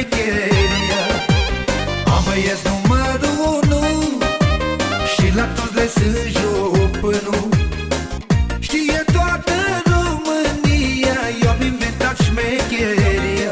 șmecheria. Am băieți numărul unu și la toți le sunt jupânul. Știe toată România, eu am inventat șmecheria.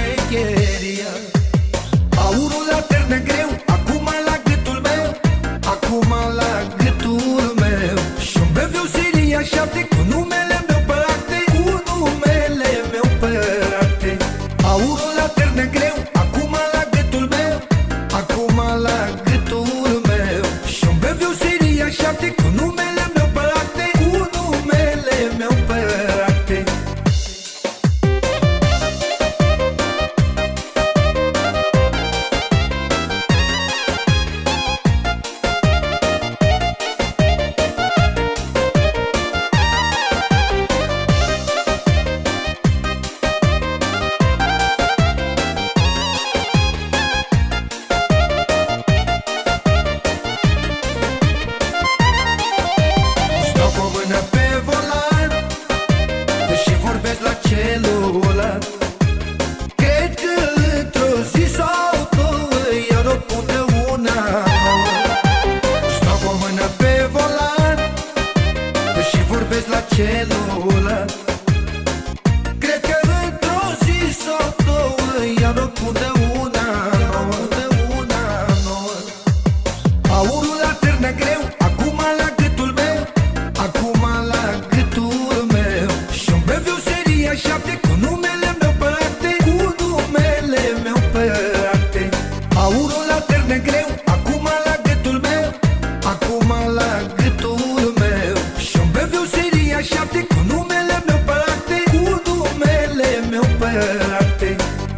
Aurul la ternă greu, acum la gâtul meu, acum la gâtul meu. Și-mi beviu Siria 7 cu numele meu pe acte, cu numele meu pe acte. Aurul la ternă greu, acum la gâtul meu, acum la gâtul meu. Și-mi beviu Siria 7 cu numele meu pe acte, cu numele meu pe acte. Celular. Cred că într-o zi sau două iar o pun de una nouă. Stau cu o mână pe volan și vorbesc la celular. Cred că într-o zi sau două iar o pun de una nouă. Aurul la târnă greu, acum la gâtul meu, acum la gâtul meu. Și-mi beviu Siria 7 cu numele meu pe acte, cu numele meu pe acte. Aurul la târnă greu, acum la gâtul meu, acum la gâtul meu. Și-mi beviu Siria 7 cu numele meu pe acte, cu numele meu pe acte.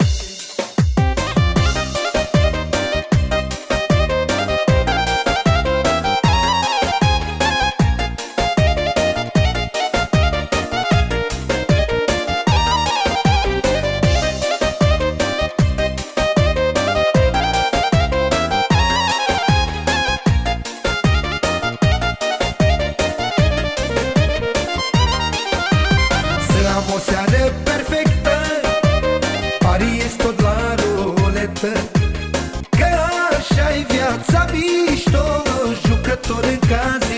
Am o seară perfectă, pariez tot la ruletă, că așa-i viața mișto, jucător în casă.